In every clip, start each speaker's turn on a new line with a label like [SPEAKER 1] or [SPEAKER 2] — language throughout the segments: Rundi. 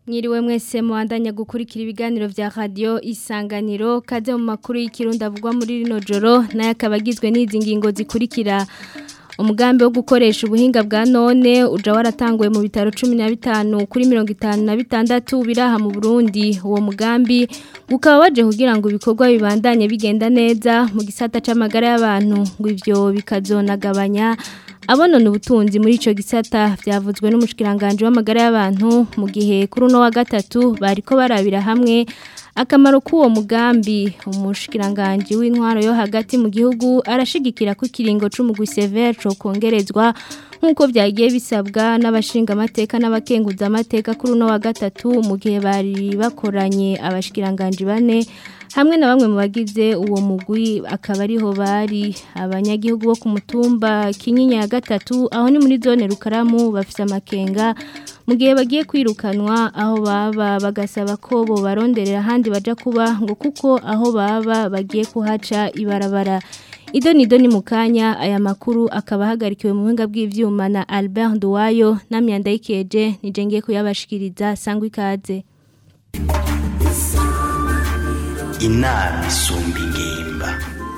[SPEAKER 1] Mwiriwe mwese muandanya gukurikira ibiganiro vya radio Isanganiro kaze mu makuru y'ikirundi avugwa muri rino joro naye akabagizwe n'izi ngingo zikurikira umugambi wo gukoresha ubuhinga bwa none uja waratanguye mu bitaro 15 kuri 56 biraha mu Burundi uwo mugambi ukaba waje kugira ngo ibikorwa bibandanye bigenda neza mu gisata c'amagara y'abantu ngo ivyo bikazonagabanya abonona ubutunzi muri ico gisata vyavuzwe n'umushikiranganje w'amagara y'abantu mu gihe kuri no wa gatatu bariko barabira hamwe akamaro k'uwo mugambi umushikiranganje w'intwaro yo hagati mu gihugu arashigikira ko kiringo c'umugwi severe co kongerezwa nkuko byagiye bisabwa n'abashinga amateka n'abakenguza amateka kuri no wa gatatu mu gihe bari bakoranye abashikiranganje bane hamwe na bamwe mu bagize uwo mugwi akaba ariho bari abanyagihugu bo ku mutumba Kinyinya ya gatatu aho ni muri zone Rukaramu bafise amakenga mu gihe bagiye kwirukanwa aho baba bagasaba ko bo baronderera handi baja kuba ngo kuko aho baba bagiye kuhaca ibarabara Idoni mukanya aya makuru akaba hagarikiwe mu buhinga bw'ivyuma na Albert Nduwayo na Myanda Ikeje nije ngiye kuyabashikiriza sangwa ikaze
[SPEAKER 2] inama isumba ingimba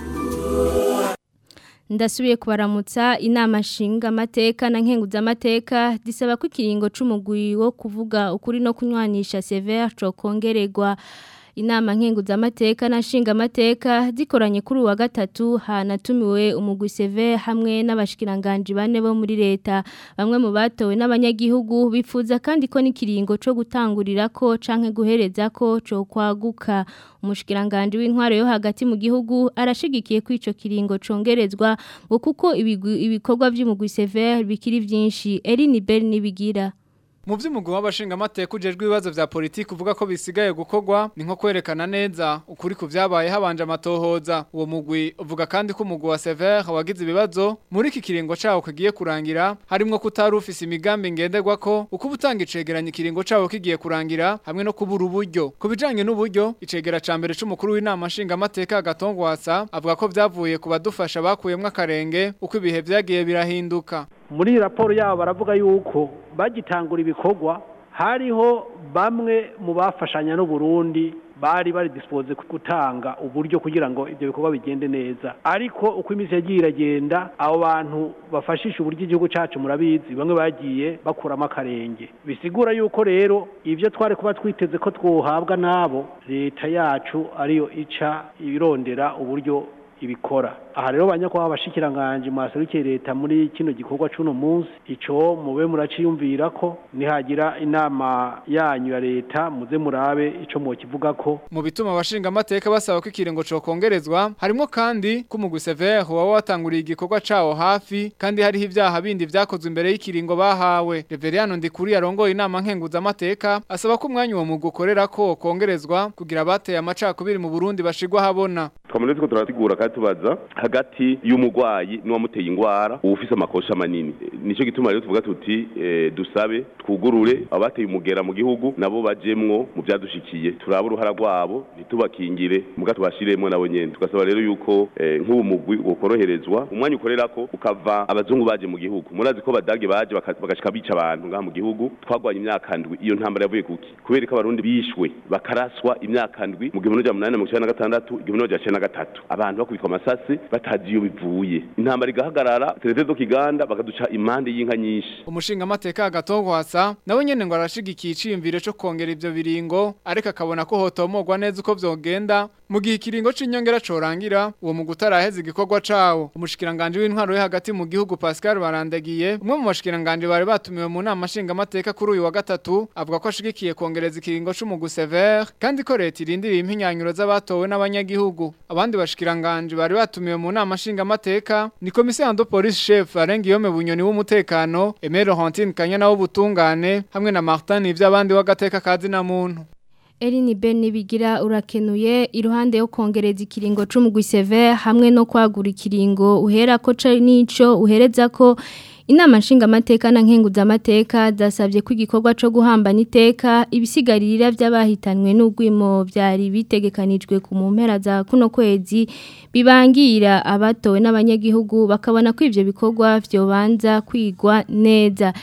[SPEAKER 1] ndasubiye kubaramutsa inama nshinga amateka na nkenguza amateka disaba ko ikiringo c'umugwi wo kuvuga ukuri no kunywanisha severe co kongererwa inama nkenguza amateka na nshinga amateka zikoranye kuri wa gatatu hanatumiwe umugwi severe hamwe n'abashikiranganje bane bo muri leta bamwe mu batowe n'abanyagihugu bifuza kandi ko n'ikiringo co gutangurira ko canke guhereza ko co kwaguka umushikiranganje w'intwaro yo hagati mu gihugu arashigikiye ko ico kiringo congerezwa ngo kuko ibikorwa by'umugwi severe bikiri byinshi Eline Bell nibigira
[SPEAKER 3] mu vy'umugwi w'abashinga amateka ujejwe ibibazo vya politiki uvuga ko bisigaye gukorwa ni nko kwerekana neza ukuri ku vyabaye habanje amatohoza uwo mugwi uvuga kandi ko umugwi wa severe wagize ibibazo muri iki kiringo cawo kigiye kurangira harimwo kutari ufise imigambi ngenderwa ko uko ubutanga icegeranya ikiringo cawo kigiye kurangira hamwe no kubura uburyo kubijanye n'uburyo icegera ca mbere c'umukuru w'inama nshinga amateka Gatongwasa avuga ko vyavuye ku badufasha bakuyemwe akarenge uko ibihe vyagiye birahinduka
[SPEAKER 4] muri raporo yabo baravuga yuko bagitangura ibikorwa hariho bamwe mu bafashanya n'u Burundi bari dispose gutanga uburyo kugira ngo ibyo bikorwa bigende neza ariko uko iminsi yagiye iragenda abo bantu bafashisha uburyo igihugu cacu murabizi bamwe bagiye bakuramo akarenge bisigura yuko rero ivyo twari kuba twiteze ko twohabwa nabo leta yacu ariyo ica ibirondera uburyo ibikora aha rero banyakwa abashikiranganje maserukiye leta muri kino gikorwa cuno munsi ico mube muraciyumvira ko nihagira inama yanyu ya leta muze murabe ico mu kivuga ko
[SPEAKER 3] mu bituma abashinga amateka basaba ko ikiringo co kongerezwa harimo kandi ko umugwi severe wawe watanguriye igikorwa cawo hafi kandi hariho ivyaha bindi vyakozwe imbere y'ikiringo bahawe Reverend Ndikuri yarongoye inama nkenguza amateka asaba ko umwanya uwo mugwi ukorera ko kongerezwa kugira abateye amacakubiri mu Burundi bashigwa habona
[SPEAKER 5] twamuretse ko turatigura kandi tubaza hagati y'umugwayi n'uwamuteye ingwara ufise amakosha manini nico gituma rero tuvuga tuti dusabe twugurure abateye umugera mu gihugu nabo bajemwo mu byadushikiye turaba uruhara rwabo ntitubakingire muga tubashiremo nabo nyene tugasaba rero yuko nk'ubu mugwi ukoroherezwa umwanya ukorerako ukava abazungu baje mu gihugu murazi ko badage baje bagashika bica abantu ngaha mu gihugu twagwanye imyaka ndwi iyo ntambara yavuye kuki kubera ko abarundi bishwe bakaraswa imyaka ndwi mu 1896 1993 abantu bakubitwa amasasi batazi iyo bivuye intambara igahagarara terezo kiganda bakaduca impande y'inka nyinshi
[SPEAKER 3] umushinga amateka Gatongwasa nawe nyene ngo arashigikiye iciyumviro cyo kongera ivyo biringo ariko akabona ko hotomogwa neza uko vyogenda mu gihe ikiringo c'inyongera corangira uwo mu gutaraheza igikorwa cawo umushikiranganje w'intwaro yo hagati mu gihugu Pascal Barandagiye umwe mu bashikiranganje bari batumiwe mu nama nshinga amateka kuri uyu wa gatatu avuga ko ashigikiye kongereza ikiringo c'umugwi severe kandi ko leta irindiriye impinyanyuro z'abatowe n'abanyagihugu abandi bashikiranganje bari batumiwe mu nama nshinga amateka ni commissaire de police chef Arengiyome Bunyoni w'umutekano Emile Laurentine Kanyana w'ubutungane hamwe na Martin ivy'abandi w'agateka kazi na muntu
[SPEAKER 1] Eline Ben nibigira urakenuye iruhande yo kongereza ikiringo c'umugwi severe hamwe no kwagura ikiringo uhera ko nico uhereza ko inama nshinga amateka na nkenguza amateka zasabye ko igikorwa co guhambana iteka ibisigarira by'abahitanwe n'ugwimo byari bitegekanijwe ku mpera za kuno kwezi bibangira abatowe n'abanyagihugu bakabona ko ivyo bikorwa vyobanza kwigwa neza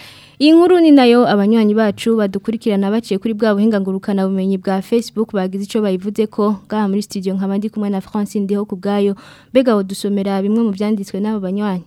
[SPEAKER 1] iyi nkuru ni nayo abanywanyi bacu badukurikirana baciye kuri bwa buhinga ngurukana bumenyi bwa Facebook bagize ico bayivuze ko ngaha muri studio nkabandi kumwe na Francine ndiho kubgayo bega wodusomera bimwe mu byanditswe n'abo banywanyi.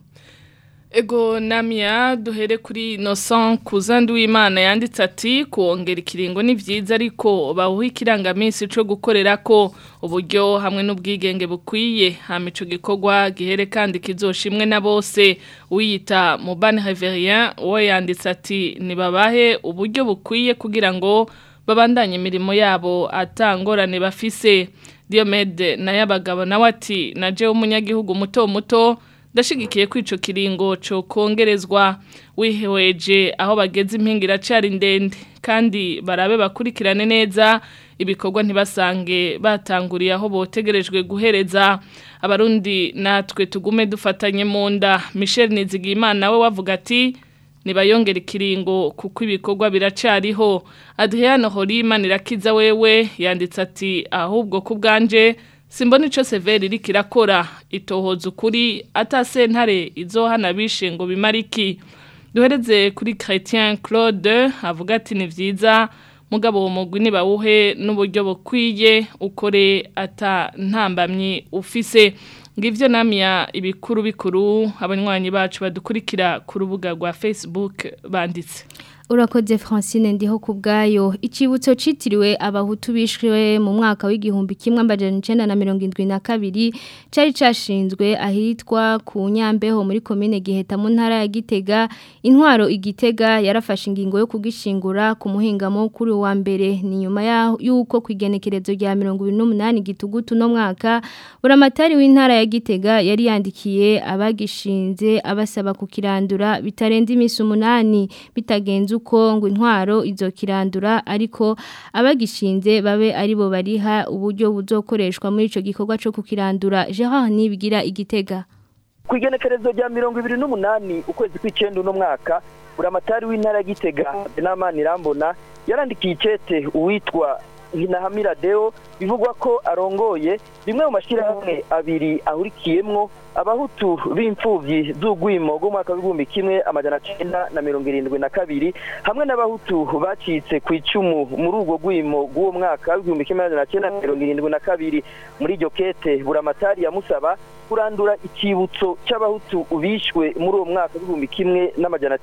[SPEAKER 6] Ego namia duhere kuri Innocent Kuzandu w'Imana yanditse ati kuongera ikiringo ni vyiza ariko bahuha ikirangaminsi cyo gukorera ko uburyo hamwe n'ubwigenge bukwiye hamico gikorwa gihere kandi kizoshimwe na bose uyita Mubane Reverien we yanditse ati nibabahe uburyo bukwiye kugira ngo babandanye imirimo yabo atangorane bafise. Diomede na yabagabo nawe ati naje umunyagihugu muto muto dashigikiye kwico kiringo cyo kongerezwa wiheweje aho bageze impingira cari ndende kandi barabe bakurikirane neza ibikorwa ntibasange batanguriye aho botegerejwe guhereza abarundi natwe tugume dufatanye mu nda. Michel Nizigimana we wavuga ati nibayongera ikiringo kuko ibikorwa biracariho. Adriano Horima nirakiza wewe yanditse ati ahubwo kubganje simbona ico severi rikirakora itohoza ukuri atasentare izohana bishe ngo bimariki. Duhereze kuri Chrétien Claude avuga ati ni vyiza mugabo wo mugwi ni bawuhe n'uburyo bukwiye ukore ata ntambamye ufise. Ngivyo namya ibikuru bikuru abanywanyi bacu badukurikira ku rubuga rwa Facebook banditse.
[SPEAKER 1] Urakoze Francine ndiho kubgayo icibutso citiriwe abahutu bishwe mu mwaka w'igihumbi kimwe amajana 1972 cari cashinzwe ahitwa ku Nyambeho muri commune Giheta mu ntara ya Gitega. Intwaro Igitega yarafashe ingingo yo kugishingura ku muhingamo kuri wa mbere ni nyuma yuko kwigenekerezo rya 28 gitugutu no mwaka buramatari w'intara ya Gitega yari yandikiye abagishinze abasaba kukirandura bitarenze imisi 8 bitagenze uko ngo intwaro izokirandura ariko abagishinze babe aribo bariha uburyo buzokoreshwa muri ico gikorwa cyo kukirandura. Gerard Nibigira Igitega.
[SPEAKER 7] Kwigenekerezo rya 28 ukwezi kw'icenda no mwaka buramatari w'intara Gitega Benamani Rambona yarandikiye icete uwitwa Hinahamira Deo bivugwa ko arongoye bimwe mu mashirahamwe abiri ahurikiyemwo abahutu b'imfuvyi z'ugwimo go mwaka w'igihumbi kimwe amajana 1972 hamwe n'abahutu bacitse ku icumu muri ubwo gwimo gwo mwaka w'igihumbi kimwe amajana 1972. muri iryo kete buramatari yamusaba kurandura ikibutso c'abahutu ubishwe muri uwo mwaka w'igihumbi kimwe n'amajana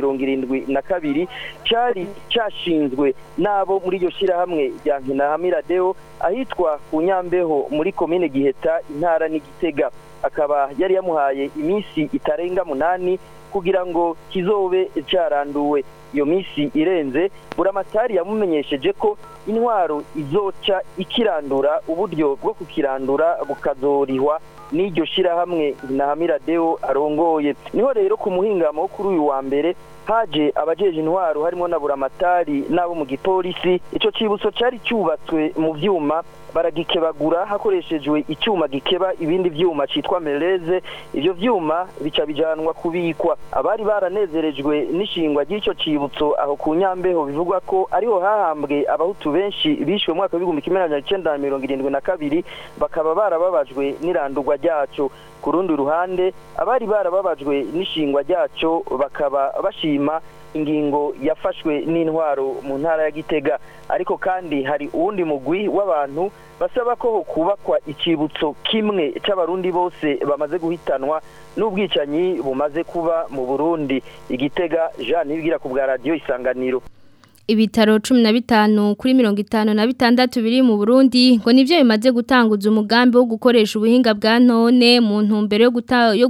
[SPEAKER 7] 1972 cari cashinzwe nabo muri iryo shirahamwe rya Hinahamira Deo ahitwa ku Nyambeho muri commune Giheta intara ni Gitega. Akaba yari yamuhaye imisi itarenga 8 kugira ngo kizobe cyaranduwe. Iyo misi irenze buramatari yamumenyesheje ko intwaro izoca ikirandura uburyo bwo kukirandura bukazorihwa n'iryo shirahamwe Hinahamira Deo arongoye. Niho rero ku muhingamo kuri uyu wa mbere haje abajeje intwaro harimo na buramatari nabo mu gipolisi. Ico cibutso cari cyubatswe mu vyuma baragikebagura hakoreshejwe icyuma gikeba ibindi vyuma citwa meleze. Ivyo vyuma bica bijanwa kubikwa. Abari baranezerejwe n'ishingwa ry'ico cibutso aho ku Nyambeho bivugwa ko ariho hahambwe abahutu benshi bishwe mu mwaka w'igihumbi kimwe amajana 1972 bakaba barababajwe n'irandurwa ryaco. Ku rundi ruhande abari barababajwe n'ishingwa ryaco bakaba bashima ingingo yafashwe n'intwaro mu ntara ya Gitega. Ariko kandi hari uwundi mugwi w'abantu basaba ko kubakwa ikibutso kimwe c'abarundi bose bamaze guhitanwa n'ubwicanyi bumaze kuba mu Burundi. Igitega Jean Nibigira ku bwa radio Isanganiro.
[SPEAKER 1] Ibitaro 15 kuri 56 biri mu Burundi ngo nivyo bimaze gutanguza umugambi wo gukoresha ubuhinga bwa none mu ntumbero yo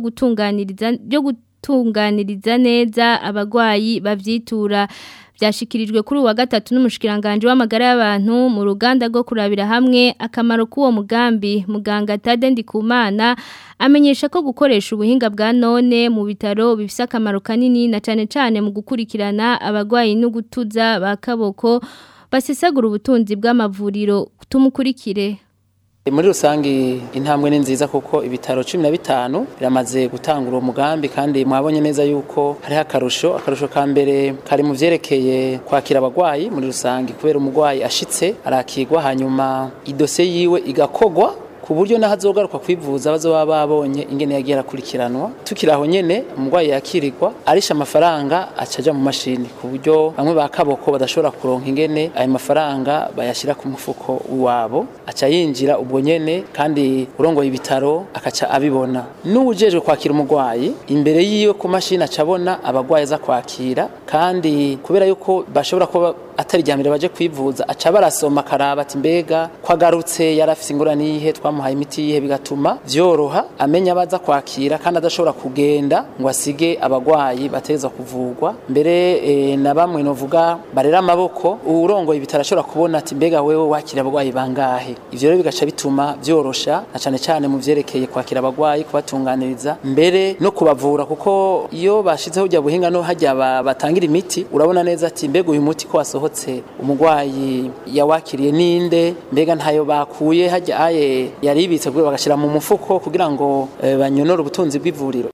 [SPEAKER 1] gutunganiriza neza abagwayi bavyitura. Byashikirijwe kuri wa gatatu n'umushikiranganje w'amagara y'abantu mu ruganda rwo kurabira hamwe akamaro k'uwo mugambi. Muganga Tade Ndikumana amenyesha ko gukoresha ubuhinga bwa none mu bitaro bifise akamaro kanini na cane mu gukurikirana abagwayi no gutuza bakaboko basesagura ubutunzi bw'amavuriro. Tumukurikire.
[SPEAKER 8] Muri rusangi intambwe ni nziza kuko ibitaro 15 biramaze gutangura umugambi kandi mwabonye neza yuko hari akarusho ka mbere kari mu vyerekeye kwakira abagwayi muri rusangi kubera umugwayi ashitse arakigwa hanyuma idose yiwe igakogwa ku ku buryo nahazogaruka kwivuza bazoba babonye ingene yagiye akurikiranwa tukiraho nyene umugwayi yakirirwa arisha amafaranga acaja mu mashini ku buryo bamwe bakaboko badashobora kuronka ingene ayo mafaranga bayashira ku mufuko wabo aca yinjira ubwo nyene kandi urongoye ibitaro akaca abibona n'ujejwe kwakira umugwayi imbere yiyo ku mashini acabona abagwayi za kwakira kandi kubera yuko bashobora kuba atari ryamire baje kwivuza aca barasoma karaba ati mbega kwagarutse yarafise ingorane yihe twamuhaye imiti yihe bigatuma vyoroha amenya baza kwakira kandi adashobora kugenda ngo asige abagwayi bateza kuvugwa mbere na bamwe novuga barera amaboko urongoye ibitarashobora kubona ati mbega wewe wakira abagwayi bangahe ivyo rero bigaca bituma vyorosha na cane cane mu vyerekeye kwakira abagwayi kubatunganiriza mbere no kubavura kuko iyo bashizeho ujya buhinga no hajya batangira imiti urabona neza ati mbega uyu muti ko wasohotse umugwayi yawakiriye ninde mbega ntayo bakuye hajya aye yaribitse kugira bagashira mu mufuko kugira ngo banyonore ubutunzi bw'ivuriro.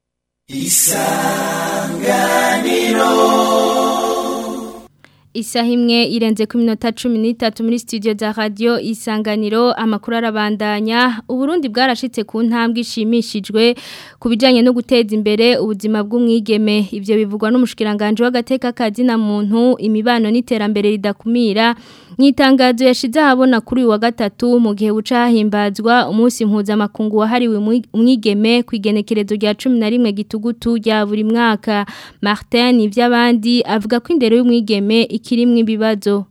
[SPEAKER 1] Isaha imwe irenze ku minota 13 muri studio za radio Isanganiro amakuru arabandanya Uburundi bwarashitse ku ntambwe ishimishijwe kubijanye no guteza imbere ubuzima bw'umwigeme ivyo bivugwa n'umushikiranganje w'agateka kazi na muntu imibano n'iterambere ridakumira Nyitangazo yashize habona kuri wa gatatu mu gihe bucahimbazwa umunsi mpuzamakungu wahariwe umwigeme kwigenekerezo rya 11 gitugutu rya buri mwaka Martin ivy'abandi avuga ko indero y'umwigeme ikirimwe ibibazo.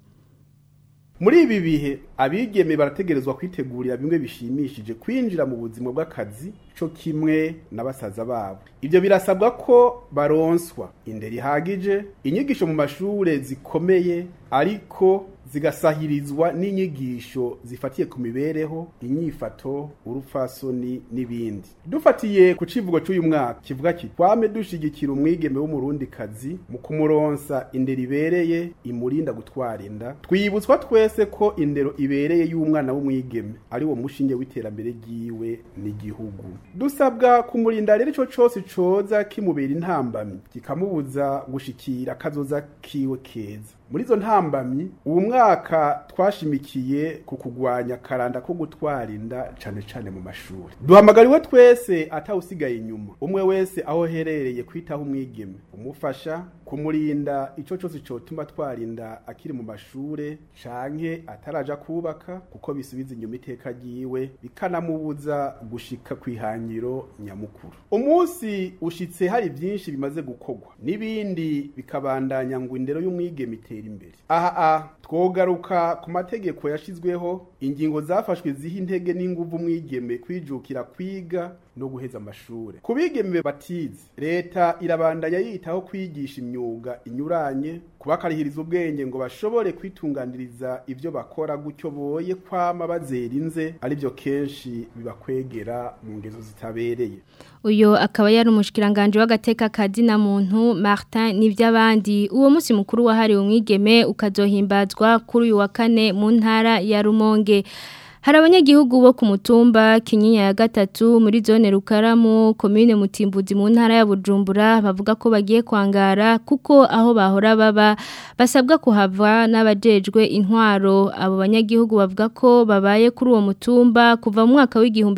[SPEAKER 9] Muri ibi bihe abigeme barategerezwa kwitegurira bimwe bishimishije kwinjira mu buzima bw'akazi cyo kimwe n'abasaza babo. Ibyo birasabwa ko baronswa indero ihagije, inyigisho mu mashure zikomeye ariko zigasahirizwa n'inyigisho zifatiye ku mibereho, inyifato, urufasoni n'ibindi. Dufatiye ku civugo cy'uyu mwaka kivuga ki twame dushigikira umwigeme w'umurundi kazi mu kumuronsa indero ibereye imurinda gutwarinda. Twibutswa twese ko indero ibereye y'umwana w'umwigeme ari wo mushinge w'iterambere giwe n'igihugu. Dusabwa kumurinda rero ico cose coza kimubera intambamyi kikamubuza gushikira kazoza kiwe keza. Muri zo ntambamyi uwo mwaka twashimikiye ku kugwanya karanda ko gutwarinda cane mu mashuri. Duhamagariwe twese atawusigaye inyuma. Umwe wese aho herereye kwitaho umwigeme umufasha kumurinda ico cose cotuma twarinda akiri mu mashure canke ataraja kubaka kuko bisubiza inyuma iteka giwe bikanamubuza gushika kwihangiro nyamukuru. Umunsi ushitse hari byinshi bimaze gukogwa nibindi bikabandanya ngo indero y'umwigeme imbere. Aha twogaruka ku mategeko yashizweho ingingo zafashwe ziha intege n'inguvu mwigeme kwijukira kwiga no guheza amashure. Kubigeme batize leta irabandanya yitaho kwigisha imyuga inyuranye kubakarihiriza ubwenge ngo bashobore kwitunganiriza ivyo bakora gutyo boye kwama bazerinze ari byo kenshi bibakwegera mu ngezo zitabereye.
[SPEAKER 1] Uyo akaba yari umushikiranganje w'agateka kazi na muntu Martin n'ivy'abandi. Uwo musi mukuru wahariwe umwigeme ukazohimbazwa kuri uyu wa kane mu ntara ya Rumonge. Hari abanyagihugu bo ku mutumba Kinyinya ya gatatu muri zone Rukaramu commune Mutimbuzi mu ntara ya Bujumbura bavuga ko bagiye kwangara kuko aho bahora baba basabwa kuhava n'abajejwe intwaro. Abo banyagihugu bavuga ko babaye kuri uwo mutumba kuva mu mwaka w'igihumbi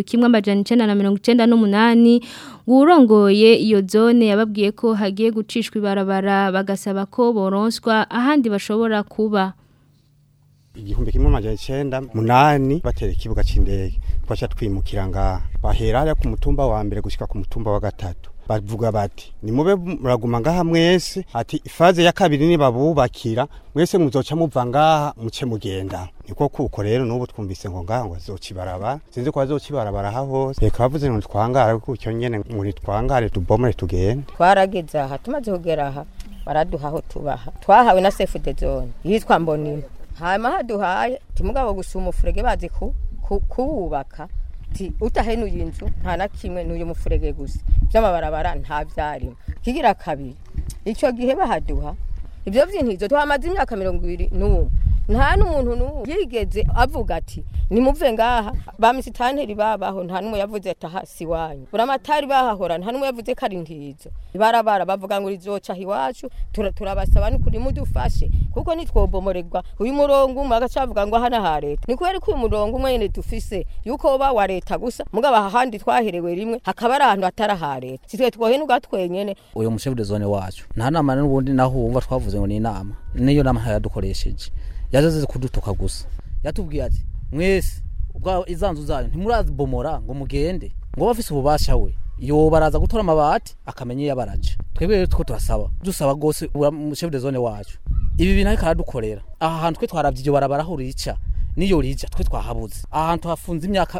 [SPEAKER 1] 1998 urongoye iyo zone yababwiye ko hagiye gucishwa ibarabara bagasaba ko boronswa ahandi bashobora kuba.
[SPEAKER 10] Igihumbi 1998 batera ikibuga c'indege twacha twimukira ngaha bahera ku mutumba wa mbere gushika ku mutumba wa gatatu bavuga bati ni mube muraguma ngaha mwese ati ifaze ya kabiri ni babubakira mwese muzoca muva ngaha muce mugenda niko kuko rero nubu twumvise ngo ngaha ngo azocibaraba sinzi ko azocibarabara hose reka bavuze ngo twangara kuko cyo nyene muri twangare tubomore tugende
[SPEAKER 11] twarageze aha tumaze kugera aha baraduha aho tubaha twahawe na safe de zone yitwa Mbonima hama haduhaye timugabo gusuma umufurege bazi kubaka ti utahenuye inzu nta na kimwe n'uyu mufurege gusa by'amabarabara nta vyarimo kigira kabiri ico gihe bahaduha ivyo vyintizo twamaze imyaka 20 n'ubu nta n'umuntu yigeze avuga ati nimuve ngaha ba misitanteri babaho nta numwe yavuze ati aha si wanyu buramatari bahahora nta numwe yavuze ko ari ntizo barabara bavuga ngo rizoca iwacu turabasaba n'ukuri mudufashe kuko nitwobomoregwa uyu murongo umwe agacavuga ngo hana ha leta ni kubera ko uyu murongo umwe nyene dufise yuko ba wa leta gusa mugabo ahandi twaherewe rimwe hakaba ari ahantu hatari ha leta sitwe twohenuka twenyene
[SPEAKER 12] uyu mushefu de zone wacu nta nama n'ubundi naho wumva twavuze ngo ni inama niyo nama yadukoresheje yaje kudutuka gusa yatubwiye ati mwese ubwa izanzu zayo ntimurazibomora ngo mugende ngo bafise ububasha we yo baraza gutora amabati akamenye yabaraje twebwe rero two turasaba dusaba gose mu chef de zone wacu ibi bintu ariko aradukorera aha hantu twe twaravye iryo barabara aho rica niyo rija twe twahabuze aha hantu hafunze imyaka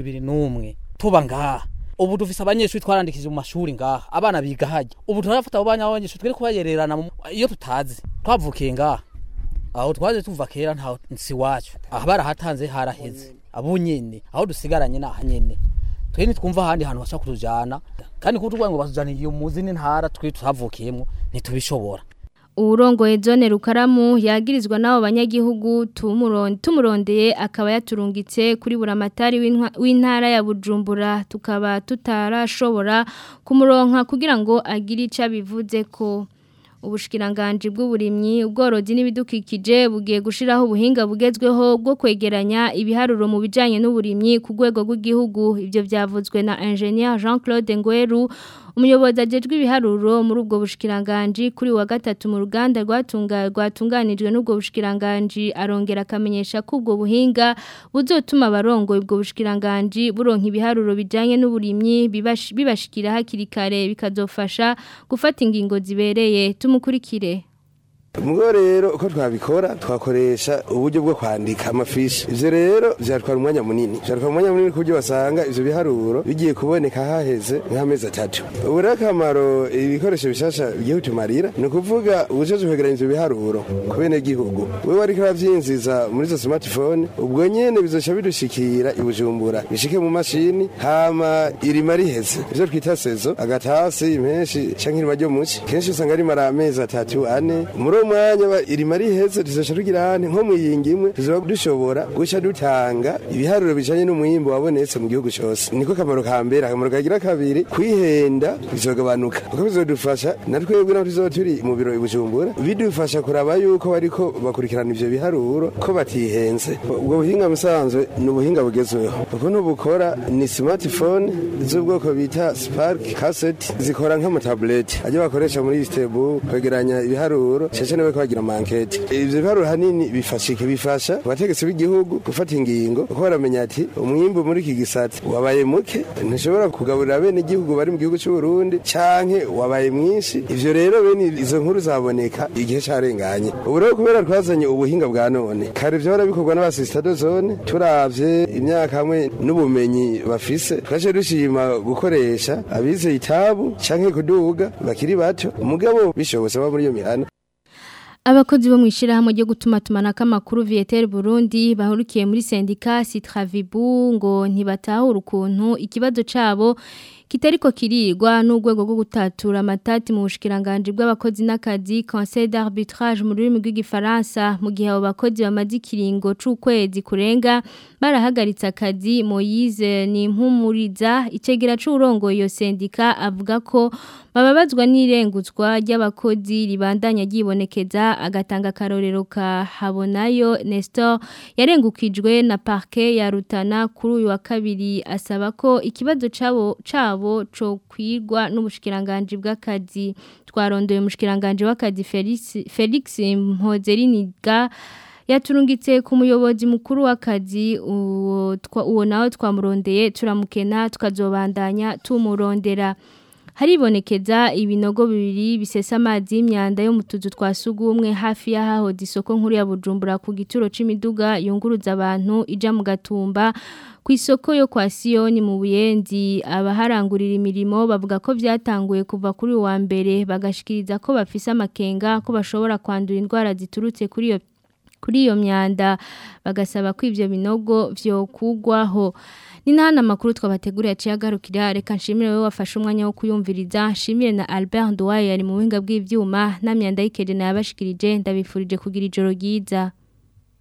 [SPEAKER 12] 21 tuba ngaha ubu dufise abanyeshuri twarandikije mu mashuri ngaha abana biga hajya ubu turafata abo abanyeshuri twere kubayererana iyo tutazi twavukiye ngaha aho twaje tuva kera nta nsi wacu aha barahatanze haraheze abo nyene aho dusigaranye naha nyene twe nitwumva handi hantu bashaka kutujana kandi kutubwa ngo basujana iyo muzi n'intara twe tutavukiyemo nitubishobora
[SPEAKER 1] urongoye zone Rukaramu yagirizwa nabo banyagihugu tumurondeye akaba yaturungitse kuri buramatari w'intara ya Bujumbura tukaba tutarashobora kumuronka kugira ngo agire ica bivuze ko ubushikiranganje bw'uburimyi ubworozi n'ibidukikije bugiye gushiraho ubuhinga bugezweho bwo kwegeranya ibiharuro mu bijanye n'uburimyi ku rwego rw'igihugu ivyo vyavuzwe na ingénieur Jean-Claude Ngweru umuyobozi ajejwe ibiharuro muri ubwo bushikiranganje kuri wa gatatu mu ruganda rwatunganijwe n'ubwo bushikiranganje arongera akamenyesha ko ubwo buhinga buzotuma abarongo ubwo bushikiranganje buronka ibiharuro bijanye n'uburimyi bibashikira hakiri kare bikazofasha gufata ingingo zibereye tumukurikire
[SPEAKER 13] Mugo rero uko twabikora twakoresha uburyo bwo kwandika amafishi ivyo rero vyatwara umwanya munini kubyo basanga ivyo biharuro bigiye kuboneka haheze nk'amezi 3 uburakamaro ibikoresho bishasha bigiye tumarira no kuvuga ubujeje kwegeranya ivyo biharuro kubene gihugu we wari karavyinziza muri zo smartphone ubwo nyene bizosha bidushikira ibujumbura bishike mu mashini hama irima riheze ivyo twita sezo agatasi impenshi canke irima ryo muci kenshi usanga ari mara amezi 3-4 mwanya irima riheze tuzosha tugira nko muyingimwe tuzoba dushobora guca dutanga ibiharuro bijanye n'umwimbo wabonetse mu gihugu cyose niko kamaro kambera akamaro kagira kabiri kwihenda bizogabanuka uko bizodufasha natwebwe naho tuzoturi mu biro ibujumbura bidufasha kuraba yuko bariko bakurikirana ivyo biharuro ko batihenze ubwo buhinga musanzwe n'ubuhinga bugezweho uko nubukora ni smartphone z'ubwoko bita Spark cassette zikora nk'amatablet aje bakoresha muri Istebu kwegeranya ibiharuro newe kwagira mankete ivyo biharuro hanini bifasha abategetsi b'igihugu gufata ingingo uko baramenya ati umwimbo muri iki gisata wabaye muke ntishobora kugaburira bene igihugu bari mu gihugu cy'u Burundi canke wabaye mwinshi ivyo rero bene izo nkuru zaboneka igihe carenganye ubu rero kubera twazanye ubuhinga bwa none kare vyo bikorwa n'abasista de zone turavye imyaka hamwe n'ubumenyi bafise twaje dushima gukoresha abize itabu canke kuduga bakiri bato umugabo bishobose ba muri iyo mihana
[SPEAKER 1] Abakozi bo mwishirahamwe ryo gutumatumanako amakuru Vietel Burundi bahurukiye muri sendika Citravibu ngo ntibatahura ukuntu ikibazo cabo kitariko kirirwa n'urwego rwo gutatura amatati mu bushikiranganje bw'abakozi n'akazi Conseil d'arbitrage mu rurimi rw'igifaransa mu gihe abo bakozi bamaze ikiringo c'ukwezi kurenga barahagaritse akazi Moise Nimpumuriza icegera c'urongo iyo sendika avuga ko bababazwa n'irenguzwa ry'abakozi ribandanya ryibonekeza agatanga karorero ka Habonayo Nestor yarengukijwe na parquet ya Rutana kuri uyu wa kabiri asaba ko ikibazo cabo co kwirwa n'ubushikiranganje bw'akazi twarondoye umushikiranganje w'akazi Felix Mpozeriniga yaturungitse ku muyobozi mukuru w'akazi uwo nawe twamurondeye turamukena tukazobandanya tumurondera haribonekeza ibinogo bibiri bisesa amazi y'imyanda yo mu tuzu twasugumwe hafi y'aho isoko nkuru ya Bujumbura ku gituro c'imiduga yunguruza abantu ija mu gatumba ku isoko yo kwa Siyoni mu Buyenzi abaharangurira imirimo bavuga ko byatanguye kuva kuri wa mbere bagashikiriza ko bafise amakenga ko bashobora kwandura indwara ziturutse kuri iyo myanda bagasaba ko ivyo binogo vyo kugwaho ni nana makuru twabateguriye aciyagarukira reka nshimire wewe wafashe umwanya wo kuyumviriza nshimire na Albert Nduwaye yari mu buhinga bw'ivyuma na myanda yikeje na yabashikirije ndabifurije kugira ijoro ryiza